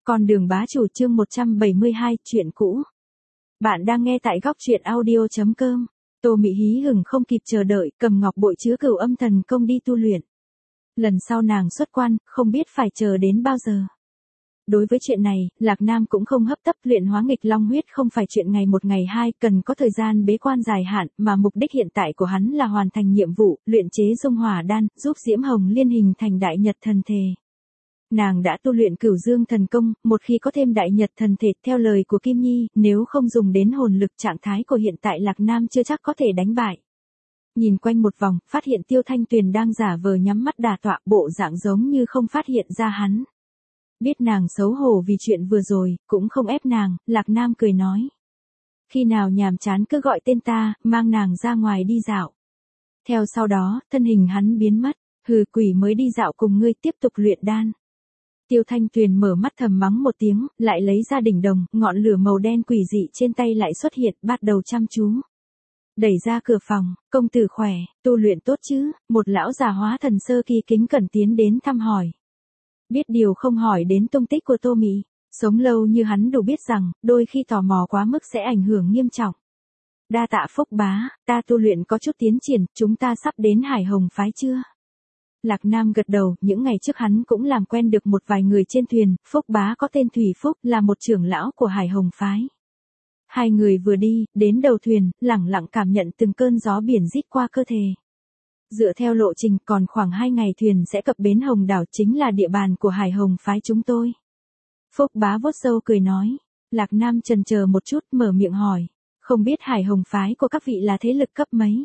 Con đường bá chủ chương 172, chuyện cũ. Bạn đang nghe tại góc truyện audio.com. Tô Mị hí hửng không kịp chờ đợi, cầm ngọc bội chứa Cửu Âm Thần Công đi tu luyện. Lần sau nàng xuất quan, không biết phải chờ đến bao giờ. Đối với chuyện này, Lạc Nam cũng không hấp tấp, luyện hóa nghịch long huyết không phải chuyện ngày một ngày hai, cần có thời gian bế quan dài hạn, mà mục đích hiện tại của hắn là hoàn thành nhiệm vụ, luyện chế dung hỏa đan, giúp Diễm Hồng Liên hình thành đại nhật thần thể. Nàng đã tu luyện Cửu Dương Thần Công, một khi có thêm đại nhật thần thể, theo lời của Kim Nhi, nếu không dùng đến hồn lực, trạng thái của hiện tại Lạc Nam chưa chắc có thể đánh bại. Nhìn quanh một vòng, phát hiện Tiêu Thanh Tuyền đang giả vờ nhắm mắt đả tọa, bộ dạng giống như không phát hiện ra hắn. Biết nàng xấu hổ vì chuyện vừa rồi, cũng không ép nàng, Lạc Nam cười nói. Khi nào nhàm chán cứ gọi tên ta, mang nàng ra ngoài đi dạo. Theo sau đó, thân hình hắn biến mất, hừ, quỷ mới đi dạo cùng ngươi, tiếp tục luyện đan. Tiêu Thanh Tuyền mở mắt thầm mắng một tiếng, lại lấy ra đỉnh đồng, ngọn lửa màu đen quỷ dị trên tay lại xuất hiện, bắt đầu chăm chú. Đẩy ra cửa phòng, công tử khỏe, tu luyện tốt chứ, một lão già hóa thần sơ kỳ kính cẩn tiến đến thăm hỏi. Biết điều không hỏi đến tung tích của Tô Mị, sống lâu như hắn đủ biết rằng, đôi khi tò mò quá mức sẽ ảnh hưởng nghiêm trọng. Đa tạ Phúc bá, ta tu luyện có chút tiến triển, chúng ta sắp đến Hải Hồng phái chưa? Lạc Nam gật đầu, những ngày trước hắn cũng làm quen được một vài người trên thuyền, Phúc bá có tên Thủy Phúc, là một trưởng lão của Hải Hồng phái. Hai người vừa đi, đến đầu thuyền, lẳng lặng cảm nhận từng cơn gió biển rít qua cơ thể. Dựa theo lộ trình, còn khoảng 2 ngày thuyền sẽ cập bến Hồng Đảo, chính là địa bàn của Hải Hồng phái chúng tôi. Phúc bá vuốt râu cười nói. Lạc Nam chần chờ một chút, mở miệng hỏi. Không biết Hải Hồng phái của các vị là thế lực cấp mấy?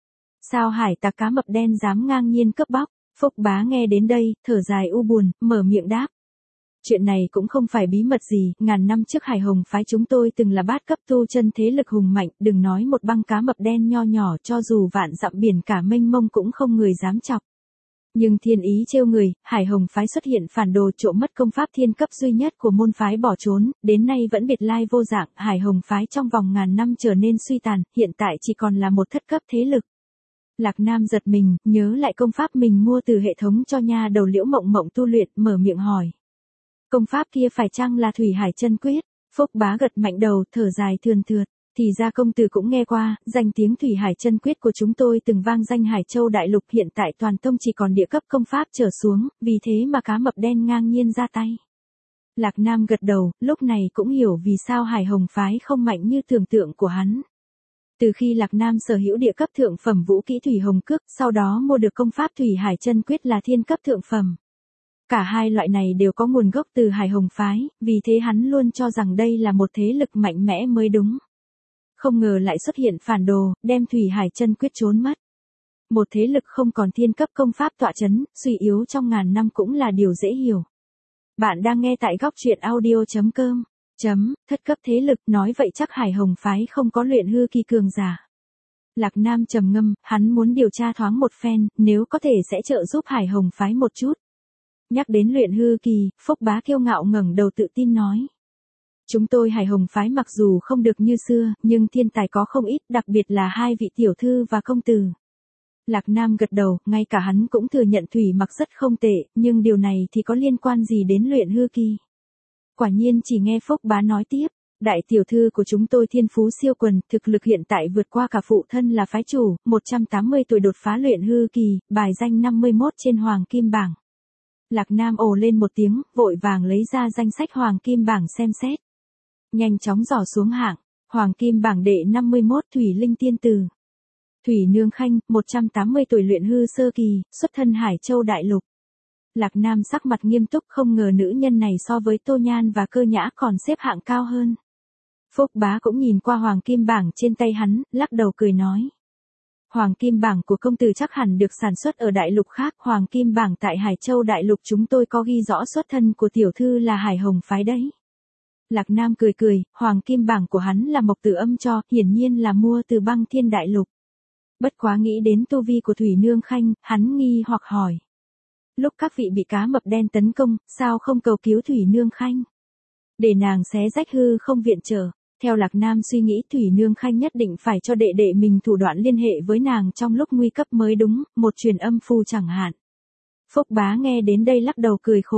Sao hải tặc cá mập đen dám ngang nhiên cướp bóc? Phúc bá nghe đến đây, thở dài u buồn, mở miệng đáp. Chuyện này cũng không phải bí mật gì, ngàn năm trước Hải Hồng phái chúng tôi từng là bát cấp tu chân thế lực hùng mạnh, đừng nói một băng cá mập đen nho nhỏ, cho dù vạn dặm biển cả mênh mông cũng không người dám chọc. Nhưng thiên ý trêu người, Hải Hồng phái xuất hiện phản đồ trộm mất công pháp thiên cấp duy nhất của môn phái bỏ trốn, đến nay vẫn biệt lai vô dạng, Hải Hồng phái trong vòng ngàn năm trở nên suy tàn, hiện tại chỉ còn là một thất cấp thế lực. Lạc Nam giật mình, nhớ lại công pháp mình mua từ hệ thống cho nha đầu Liễu Mộng Mộng tu luyện, mở miệng hỏi. Công pháp kia phải chăng là Thủy Hải Chân Quyết? Phúc bá gật mạnh đầu, thở dài thườn thượt. Thì ra công tử cũng nghe qua, danh tiếng Thủy Hải Chân Quyết của chúng tôi từng vang danh Hải Châu Đại Lục, hiện tại toàn tông chỉ còn địa cấp công pháp trở xuống, vì thế mà cá mập đen ngang nhiên ra tay. Lạc Nam gật đầu, lúc này cũng hiểu vì sao Hải Hồng phái không mạnh như tưởng tượng của hắn. Từ khi Lạc Nam sở hữu địa cấp thượng phẩm vũ kỹ Thủy Hồng Cước, sau đó mua được công pháp Thủy Hải Chân Quyết là thiên cấp thượng phẩm. Cả hai loại này đều có nguồn gốc từ Hải Hồng phái, vì thế hắn luôn cho rằng đây là một thế lực mạnh mẽ mới đúng. Không ngờ lại xuất hiện phản đồ, đem Thủy Hải Chân Quyết trốn mất. Một thế lực không còn thiên cấp công pháp tọa chấn, suy yếu trong ngàn năm cũng là điều dễ hiểu. Bạn đang nghe tại góc truyện audio.com. Thất cấp thế lực, nói vậy chắc Hải Hồng phái không có luyện hư kỳ cường giả. Lạc Nam trầm ngâm, hắn muốn điều tra thoáng một phen, nếu có thể sẽ trợ giúp Hải Hồng phái một chút. Nhắc đến luyện hư kỳ, Phúc bá kiêu ngạo ngẩng đầu tự tin nói. Chúng tôi Hải Hồng phái mặc dù không được như xưa, nhưng thiên tài có không ít, đặc biệt là hai vị tiểu thư và công tử. Lạc Nam gật đầu, ngay cả hắn cũng thừa nhận Thủy Mặc rất không tệ, nhưng điều này thì có liên quan gì đến luyện hư kỳ? Quả nhiên chỉ nghe Phúc bá nói tiếp, đại tiểu thư của chúng tôi thiên phú siêu quần, thực lực hiện tại vượt qua cả phụ thân là phái chủ, 180 tuổi đột phá luyện hư kỳ, bài danh 51 trên Hoàng Kim bảng. Lạc Nam ồ lên một tiếng, vội vàng lấy ra danh sách Hoàng Kim bảng xem xét. Nhanh chóng dò xuống hạng, Hoàng Kim bảng đệ 51 Thủy Linh Tiên Tử. Thủy Nương Khanh, 180 tuổi luyện hư sơ kỳ, xuất thân Hải Châu Đại Lục. Lạc Nam sắc mặt nghiêm túc, không ngờ nữ nhân này so với Tô Nhan và Cơ Nhã còn xếp hạng cao hơn. Phúc bá cũng nhìn qua Hoàng Kim bảng trên tay hắn, lắc đầu cười nói. Hoàng Kim bảng của công tử chắc hẳn được sản xuất ở đại lục khác, Hoàng Kim bảng tại Hải Châu Đại Lục chúng tôi có ghi rõ xuất thân của tiểu thư là Hải Hồng phái đấy. Lạc Nam cười cười, Hoàng Kim bảng của hắn là Mộc Tử Âm cho, hiển nhiên là mua từ Băng Thiên Đại Lục. Bất quá nghĩ đến tu vi của Thủy Nương Khanh, hắn nghi hoặc hỏi. Lúc các vị bị cá mập đen tấn công, sao không cầu cứu Thủy Nương Khanh? Để nàng xé rách hư không viện trợ. Theo Lạc Nam suy nghĩ Thủy Nương Khanh nhất định phải cho đệ đệ mình thủ đoạn liên hệ với nàng trong lúc nguy cấp mới đúng, một truyền âm phù chẳng hạn. Phúc bá nghe đến đây lắc đầu cười khổ.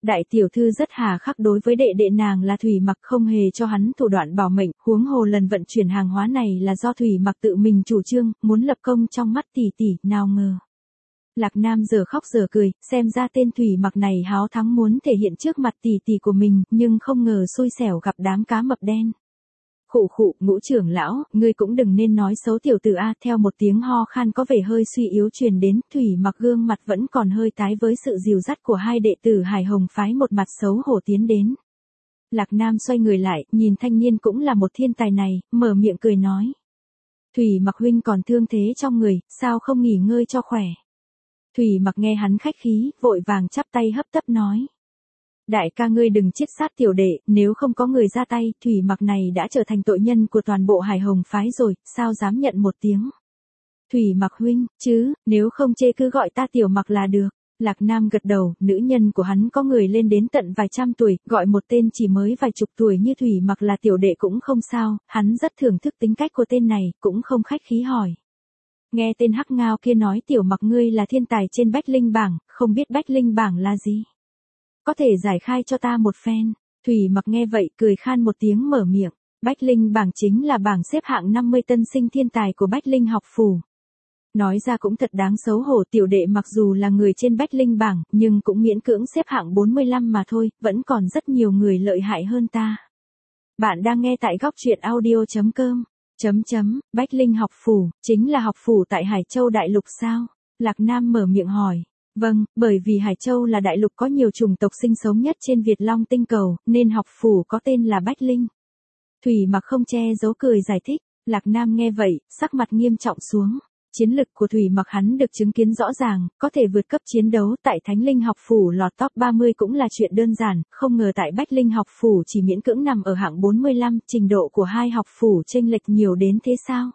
Đại tiểu thư rất hà khắc đối với đệ đệ nàng là Thủy Mặc, không hề cho hắn thủ đoạn bảo mệnh, huống hồ lần vận chuyển hàng hóa này là do Thủy Mặc tự mình chủ trương, muốn lập công trong mắt tỷ tỷ, nào ngờ. Lạc Nam giờ khóc giờ cười, xem ra tên Thủy Mặc này háo thắng muốn thể hiện trước mặt tỷ tỷ của mình, nhưng không ngờ xui xẻo gặp đám cá mập đen. Khụ khụ, Ngũ trưởng lão, ngươi cũng đừng nên nói xấu tiểu tử a. Theo một tiếng ho khan có vẻ hơi suy yếu truyền đến, Thủy Mặc gương mặt vẫn còn hơi tái với sự dìu dắt của hai đệ tử Hải Hồng phái, một mặt xấu hổ tiến đến. Lạc Nam xoay người lại, nhìn thanh niên cũng là một thiên tài này, mở miệng cười nói. Thủy Mặc huynh còn thương thế trong người, sao không nghỉ ngơi cho khỏe? Thủy Mặc nghe hắn khách khí, vội vàng chắp tay hấp tấp nói. Đại ca ngươi đừng chiết sát tiểu đệ, nếu không có người ra tay, Thủy Mặc này đã trở thành tội nhân của toàn bộ Hải Hồng phái rồi, sao dám nhận một tiếng. Thủy Mặc huynh, chứ, nếu không chê cứ gọi ta tiểu Mặc là được. Lạc Nam gật đầu, nữ nhân của hắn có người lên đến tận vài trăm tuổi, gọi một tên chỉ mới vài chục tuổi như Thủy Mặc là tiểu đệ cũng không sao, hắn rất thưởng thức tính cách của tên này, cũng không khách khí hỏi. Nghe tên hắc ngao kia nói tiểu Mặc ngươi là thiên tài trên Bách Linh bảng, không biết Bách Linh bảng là gì? Có thể giải khai cho ta một phen. Thủy Mặc nghe vậy cười khan một tiếng mở miệng. Bách Linh bảng chính là bảng xếp hạng 50 tân sinh thiên tài của Bách Linh học phủ. Nói ra cũng thật đáng xấu hổ, tiểu đệ mặc dù là người trên Bách Linh bảng, nhưng cũng miễn cưỡng xếp hạng 45 mà thôi, vẫn còn rất nhiều người lợi hại hơn ta. Bạn đang nghe tại góc truyện audio.com. Bách Linh học phủ, chính là học phủ tại Hải Châu Đại Lục sao? Lạc Nam mở miệng hỏi. Vâng, bởi vì Hải Châu là đại lục có nhiều chủng tộc sinh sống nhất trên Việt Long tinh cầu, nên học phủ có tên là Bách Linh. Thủy Mặc không che giấu cười giải thích. Lạc Nam nghe vậy, sắc mặt nghiêm trọng xuống. Chiến lực của Thủy Mặc hắn được chứng kiến rõ ràng, có thể vượt cấp chiến đấu tại Thánh Linh học phủ lọt top 30 cũng là chuyện đơn giản, không ngờ tại Bách Linh học phủ chỉ miễn cưỡng nằm ở hạng 45, trình độ của hai học phủ chênh lệch nhiều đến thế sao?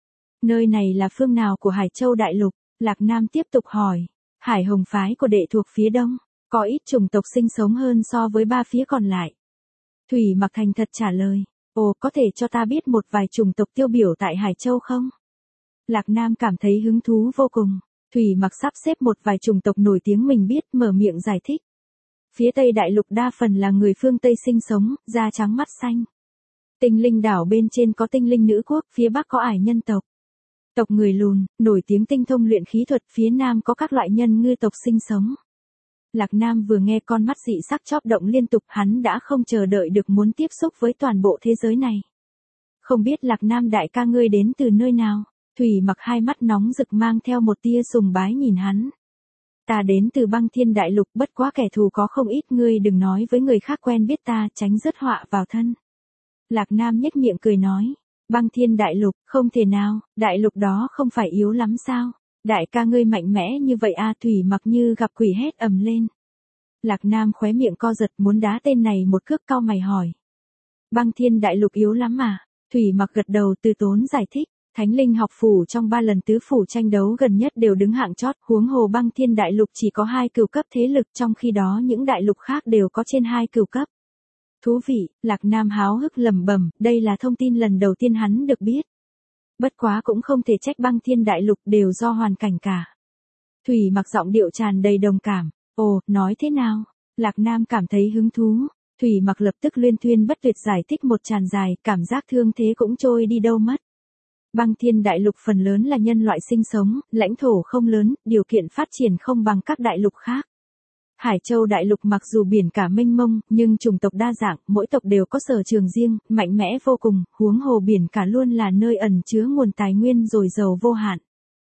Nơi này là phương nào của Hải Châu Đại Lục? Lạc Nam tiếp tục hỏi. Hải Hồng phái của đệ thuộc phía đông, có ít chủng tộc sinh sống hơn so với ba phía còn lại. Thủy Mặc thành thật trả lời. Ồ, có thể cho ta biết một vài chủng tộc tiêu biểu tại Hải Châu không? Lạc Nam cảm thấy hứng thú vô cùng. Thủy Mặc sắp xếp một vài chủng tộc nổi tiếng mình biết, mở miệng giải thích. Phía Tây Đại Lục đa phần là người phương Tây sinh sống, da trắng mắt xanh. Tinh Linh đảo bên trên có Tinh Linh nữ quốc, phía Bắc có Ải nhân tộc. Tộc người lùn, nổi tiếng tinh thông luyện khí thuật, phía Nam có các loại nhân ngư tộc sinh sống. Lạc Nam vừa nghe con mắt dị sắc chóp động liên tục, hắn đã không chờ đợi được muốn tiếp xúc với toàn bộ thế giới này. Không biết Lạc Nam đại ca ngươi đến từ nơi nào? Thủy Mặc hai mắt nóng rực mang theo một tia sùng bái nhìn hắn. Ta đến từ Băng Thiên Đại Lục, bất quá kẻ thù có không ít, ngươi đừng nói với người khác quen biết ta, tránh rước họa vào thân. Lạc Nam nhếch miệng cười nói. Băng Thiên Đại Lục, không thể nào, đại lục đó không phải yếu lắm sao? Đại ca ngươi mạnh mẽ như vậy a. Thủy Mặc như gặp quỷ hét ầm lên. Lạc Nam khóe miệng co giật muốn đá tên này một cước, cau mày hỏi. Băng Thiên Đại Lục yếu lắm à? Thủy Mặc gật đầu từ tốn giải thích. Thánh Linh học phủ trong 3 lần tứ phủ tranh đấu gần nhất đều đứng hạng chót, huống hồ Băng Thiên Đại Lục chỉ có 2 cửu cấp thế lực, trong khi đó những đại lục khác đều có trên 2 cửu cấp. Thú vị, Lạc Nam háo hức lẩm bẩm, đây là thông tin lần đầu tiên hắn được biết. Bất quá cũng không thể trách Băng Thiên Đại Lục, đều do hoàn cảnh cả. Thủy Mặc giọng điệu tràn đầy đồng cảm. Ồ, nói thế nào? Lạc Nam cảm thấy hứng thú. Thủy Mặc lập tức luyên thuyên bất tuyệt giải thích một tràn dài, cảm giác thương thế cũng trôi đi đâu mất. Băng Thiên Đại Lục phần lớn là nhân loại sinh sống, lãnh thổ không lớn, điều kiện phát triển không bằng các đại lục khác. Hải Châu Đại Lục mặc dù biển cả mênh mông, nhưng chủng tộc đa dạng, mỗi tộc đều có sở trường riêng, mạnh mẽ vô cùng, huống hồ biển cả luôn là nơi ẩn chứa nguồn tài nguyên dồi dào vô hạn.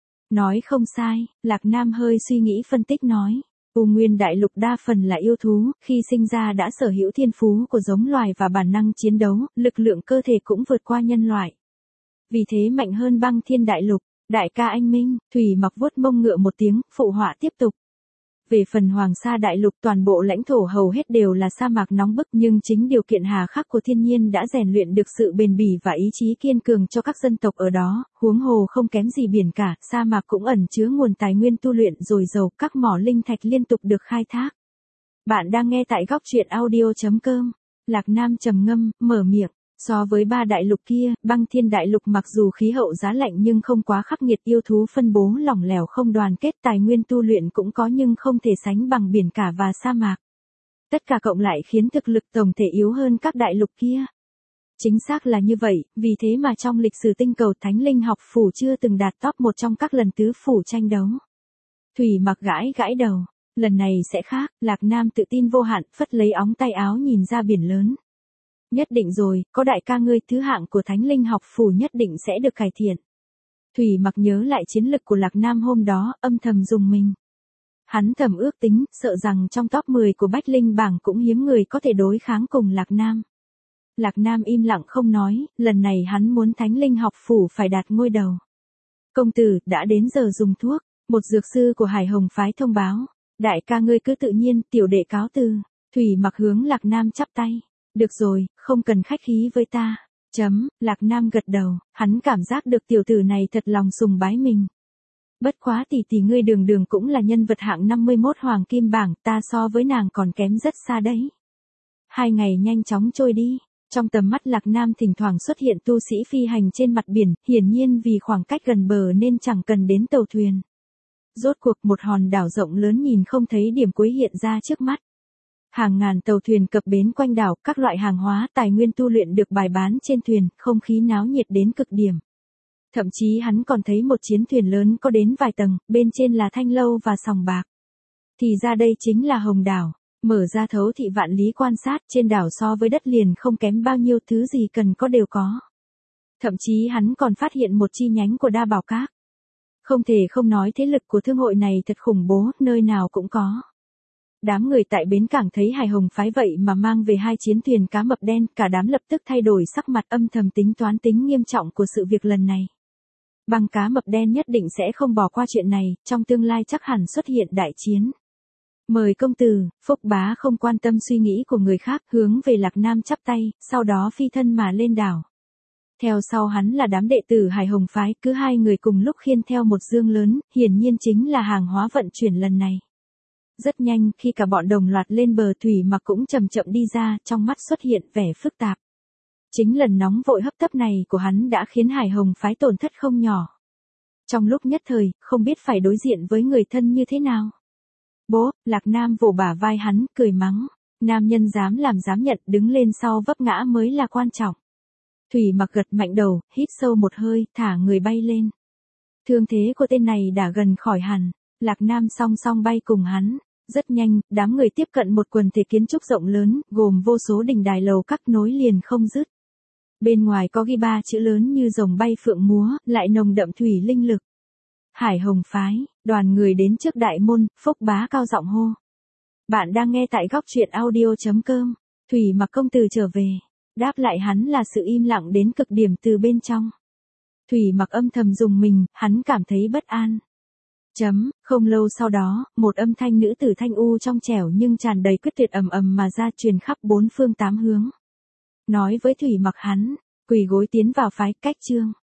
Nói không sai, Lạc Nam hơi suy nghĩ phân tích nói. U Nguyên Đại Lục đa phần là yêu thú, khi sinh ra đã sở hữu thiên phú của giống loài và bản năng chiến đấu, lực lượng cơ thể cũng vượt qua nhân loại. Vì thế mạnh hơn Băng Thiên Đại Lục. Đại ca anh minh. Thủy Mặc vuốt mông ngựa một tiếng, phụ họa tiếp tục. Về phần Hoàng Sa Đại Lục, toàn bộ lãnh thổ hầu hết đều là sa mạc nóng bức, nhưng chính điều kiện hà khắc của thiên nhiên đã rèn luyện được sự bền bỉ và ý chí kiên cường cho các dân tộc ở đó, huống hồ không kém gì biển cả, sa mạc cũng ẩn chứa nguồn tài nguyên tu luyện dồi dào, các mỏ linh thạch liên tục được khai thác. Bạn đang nghe tại góc truyện audio.com. Lạc Nam trầm ngâm, mở miệng. So với 3 đại lục kia, Băng Thiên Đại Lục mặc dù khí hậu giá lạnh nhưng không quá khắc nghiệt, yêu thú phân bố lỏng lẻo không đoàn kết, tài nguyên tu luyện cũng có nhưng không thể sánh bằng biển cả và sa mạc. Tất cả cộng lại khiến thực lực tổng thể yếu hơn các đại lục kia. Chính xác là như vậy, vì thế mà trong lịch sử tinh cầu Thánh Linh học phủ chưa từng đạt top một trong các lần tứ phủ tranh đấu. Thủy Mặc gãi gãi đầu, lần này sẽ khác, Lạc Nam tự tin vô hạn, phất lấy ống tay áo nhìn ra biển lớn. Nhất định rồi, có đại ca ngươi, thứ hạng của Thánh Linh học phủ nhất định sẽ được cải thiện. Thủy Mặc nhớ lại chiến lực của Lạc Nam hôm đó, âm thầm rùng mình. Hắn thầm ước tính, sợ rằng trong top 10 của Bách Linh bảng cũng hiếm người có thể đối kháng cùng Lạc Nam. Lạc Nam im lặng không nói, lần này hắn muốn Thánh Linh học phủ phải đạt ngôi đầu. Công tử, đã đến giờ dùng thuốc, một dược sư của Hải Hồng phái thông báo. Đại ca ngươi cứ tự nhiên, tiểu đệ cáo từ. Thủy Mặc hướng Lạc Nam chắp tay. Được rồi, không cần khách khí với ta. Lạc Nam gật đầu, hắn cảm giác được tiểu tử này thật lòng sùng bái mình. Bất quá tỷ ngươi đường đường cũng là nhân vật hạng 51 hoàng kim bảng, ta so với nàng còn kém rất xa đấy. 2 ngày nhanh chóng trôi đi. Trong tầm mắt Lạc Nam thỉnh thoảng xuất hiện tu sĩ phi hành trên mặt biển, hiển nhiên vì khoảng cách gần bờ nên chẳng cần đến tàu thuyền. Rốt cuộc một hòn đảo rộng lớn nhìn không thấy điểm cuối hiện ra trước mắt. Hàng ngàn tàu thuyền cập bến quanh đảo, các loại hàng hóa, tài nguyên tu luyện được bày bán trên thuyền, không khí náo nhiệt đến cực điểm. Thậm chí hắn còn thấy một chiến thuyền lớn có đến vài tầng, bên trên là thanh lâu và sòng bạc. Thì ra đây chính là Hồng Đảo. Mở ra thấu thị vạn lý quan sát, trên đảo so với đất liền không kém bao nhiêu, thứ gì cần có đều có. Thậm chí hắn còn phát hiện một chi nhánh của Đa Bảo Các. Không thể không nói thế lực của thương hội này thật khủng bố, nơi nào cũng có. Đám người tại bến cảng thấy Hải Hồng phái vậy mà mang về 2 chiến thuyền cá mập đen, cả đám lập tức thay đổi sắc mặt, âm thầm tính toán tính nghiêm trọng của sự việc lần này. Băng cá mập đen nhất định sẽ không bỏ qua chuyện này, trong tương lai chắc hẳn xuất hiện đại chiến. Mời công tử. Phúc Bá không quan tâm suy nghĩ của người khác, hướng về Lạc Nam chắp tay, sau đó phi thân mà lên đảo. Theo sau hắn là đám đệ tử Hải Hồng phái, cứ 2 người cùng lúc khiêng theo một dương lớn, hiển nhiên chính là hàng hóa vận chuyển lần này. Rất nhanh, khi cả bọn đồng loạt lên bờ, Thủy Mặc cũng chậm chậm đi ra, trong mắt xuất hiện vẻ phức tạp. Chính lần nóng vội hấp tấp này của hắn đã khiến Hải Hồng phái tổn thất không nhỏ. Trong lúc nhất thời, không biết phải đối diện với người thân như thế nào. Bố, Lạc Nam vỗ bả vai hắn, cười mắng. Nam nhân dám làm dám nhận, đứng lên sau vấp ngã mới là quan trọng. Thủy Mặc gật mạnh đầu, hít sâu một hơi, thả người bay lên. Thương thế của tên này đã gần khỏi hẳn. Lạc Nam song song bay cùng hắn. Rất nhanh, đám người tiếp cận một quần thể kiến trúc rộng lớn, gồm vô số đình đài lầu các nối liền không dứt. Bên ngoài có ghi 3 chữ lớn như rồng bay phượng múa, lại nồng đậm thủy linh lực. Hải Hồng phái, đoàn người đến trước đại môn, Phúc Bá cao giọng hô. Bạn đang nghe tại góc truyện audio.com. Thủy Mặc công tử trở về. Đáp lại hắn là sự im lặng đến cực điểm từ bên trong. Thủy Mặc âm thầm rùng mình, hắn cảm thấy bất an. Không lâu sau đó, một âm thanh nữ tử thanh u trong trẻo nhưng tràn đầy quyết tuyệt ầm ầm mà ra, truyền khắp 4 phương 8 hướng. Nói với Thủy Mặc hắn, quỳ gối tiến vào phái, cách chương.